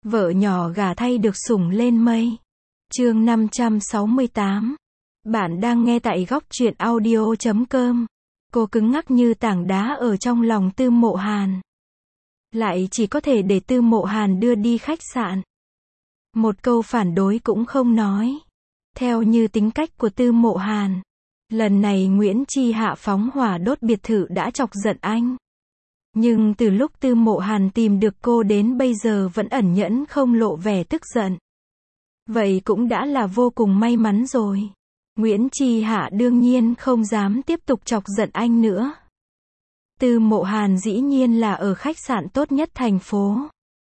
Vợ nhỏ gả thay được sủng lên mây. Chương 568. Bạn đang nghe tại góc truyện audio.com. Cô cứng ngắc như tảng đá ở trong lòng Tư Mộ Hàn. Lại chỉ có thể để Tư Mộ Hàn đưa đi khách sạn. Một câu phản đối cũng không nói. Theo như tính cách của Tư Mộ Hàn, lần này Nguyễn Chi Hạ phóng hỏa đốt biệt thự đã chọc giận anh. Nhưng từ lúc Tư Mộ Hàn tìm được cô đến bây giờ vẫn ẩn nhẫn không lộ vẻ tức giận. Vậy cũng đã là vô cùng may mắn rồi. Nguyễn Chi Hạ đương nhiên không dám tiếp tục chọc giận anh nữa. Tư Mộ Hàn dĩ nhiên là ở khách sạn tốt nhất thành phố.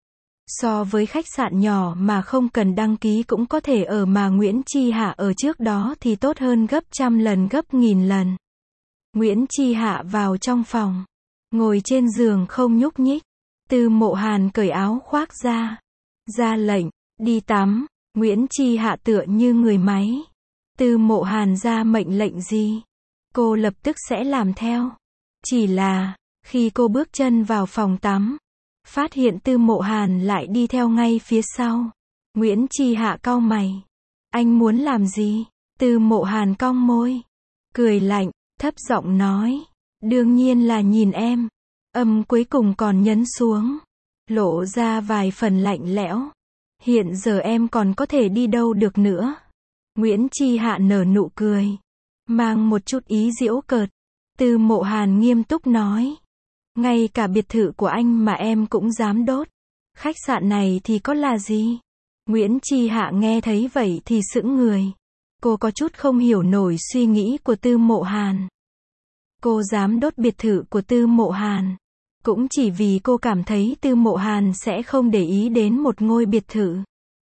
So với khách sạn nhỏ mà không cần đăng ký cũng có thể ở mà Nguyễn Chi Hạ ở trước đó thì tốt hơn gấp trăm lần gấp nghìn lần. Nguyễn Chi Hạ vào trong phòng, ngồi trên giường không nhúc nhích. Tư Mộ Hàn cởi áo khoác ra lệnh, đi tắm. Nguyễn Chi Hạ tựa như người máy. Tư Mộ Hàn ra mệnh lệnh gì, cô lập tức sẽ làm theo. Chỉ là, khi cô bước chân vào phòng tắm, phát hiện Tư Mộ Hàn lại đi theo ngay phía sau. Nguyễn Chi Hạ cau mày. Anh muốn làm gì? Tư Mộ Hàn cong môi, cười lạnh, thấp giọng nói. Đương nhiên là nhìn em. Âm cuối cùng còn nhấn xuống, lộ ra vài phần lạnh lẽo. Hiện giờ em còn có thể đi đâu được nữa? Nguyễn Chi Hạ nở nụ cười, mang một chút ý giễu cợt. Tư Mộ Hàn nghiêm túc nói. Ngay cả biệt thự của anh mà em cũng dám đốt. Khách sạn này thì có là gì? Nguyễn Chi Hạ nghe thấy vậy thì sững người. Cô có chút không hiểu nổi suy nghĩ của Tư Mộ Hàn. Cô dám đốt biệt thự của Tư Mộ Hàn cũng chỉ vì cô cảm thấy Tư Mộ Hàn sẽ không để ý đến một ngôi biệt thự.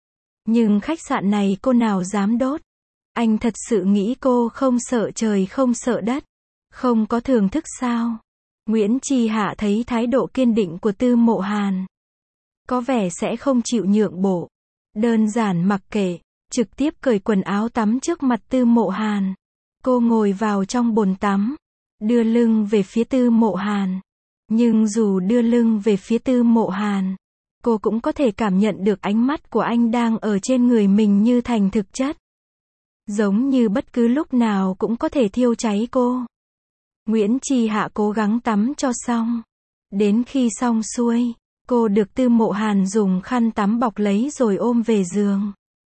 Nhưng khách sạn này cô nào dám đốt? Anh thật sự nghĩ cô không sợ trời không sợ đất, không có thưởng thức sao? Nguyễn Chi Hạ thấy thái độ kiên định của Tư Mộ Hàn, có vẻ sẽ không chịu nhượng bộ. Đơn giản mặc kệ, trực tiếp cởi quần áo tắm trước mặt Tư Mộ Hàn. Cô ngồi vào trong bồn tắm, đưa lưng về phía Tư Mộ Hàn. Nhưng dù đưa lưng về phía Tư Mộ Hàn, cô cũng có thể cảm nhận được ánh mắt của anh đang ở trên người mình như thành thực chất. Giống như bất cứ lúc nào cũng có thể thiêu cháy cô. Nguyễn Chi Hạ cố gắng tắm cho xong. Đến khi xong xuôi, cô được Tư Mộ Hàn dùng khăn tắm bọc lấy rồi ôm về giường.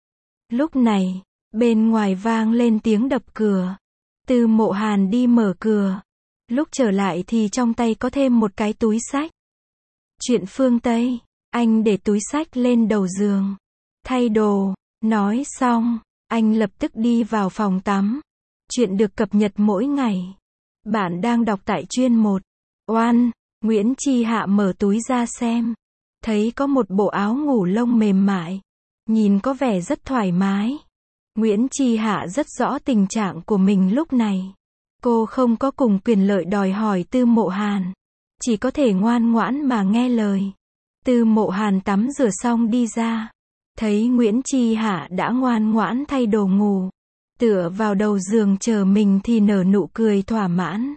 Lúc này, bên ngoài vang lên tiếng đập cửa. Tư Mộ Hàn đi mở cửa. Lúc trở lại thì trong tay có thêm một cái túi xách. Chuyện phương Tây, anh để túi xách lên đầu giường. Thay đồ, nói xong, anh lập tức đi vào phòng tắm. Chuyện được cập nhật mỗi ngày. Bạn đang đọc tại chuyên 1. Oan, Nguyễn Chi Hạ mở túi ra xem. Thấy có một bộ áo ngủ lông mềm mại. Nhìn có vẻ rất thoải mái. Nguyễn Chi Hạ rất rõ tình trạng của mình lúc này. Cô không có cùng quyền lợi đòi hỏi Tư Mộ Hàn. Chỉ có thể ngoan ngoãn mà nghe lời. Tư Mộ Hàn tắm rửa xong đi ra. Thấy Nguyễn Chi Hạ đã ngoan ngoãn thay đồ ngủ. Tựa vào đầu giường chờ mình thì nở nụ cười thỏa mãn.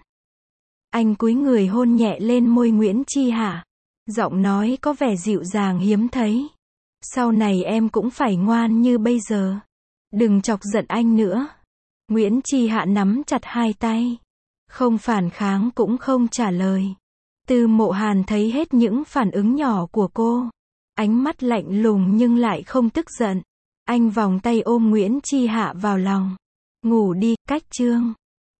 Anh cúi người hôn nhẹ lên môi Nguyễn Chi Hạ. Giọng nói có vẻ dịu dàng hiếm thấy. Sau này em cũng phải ngoan như bây giờ. Đừng chọc giận anh nữa. Nguyễn Chi Hạ nắm chặt hai tay. Không phản kháng cũng không trả lời. Tư Mộ Hàn thấy hết những phản ứng nhỏ của cô. Ánh mắt lạnh lùng nhưng lại không tức giận. Anh vòng tay ôm Nguyễn Chi Hạ vào lòng. Ngủ đi, cách chương.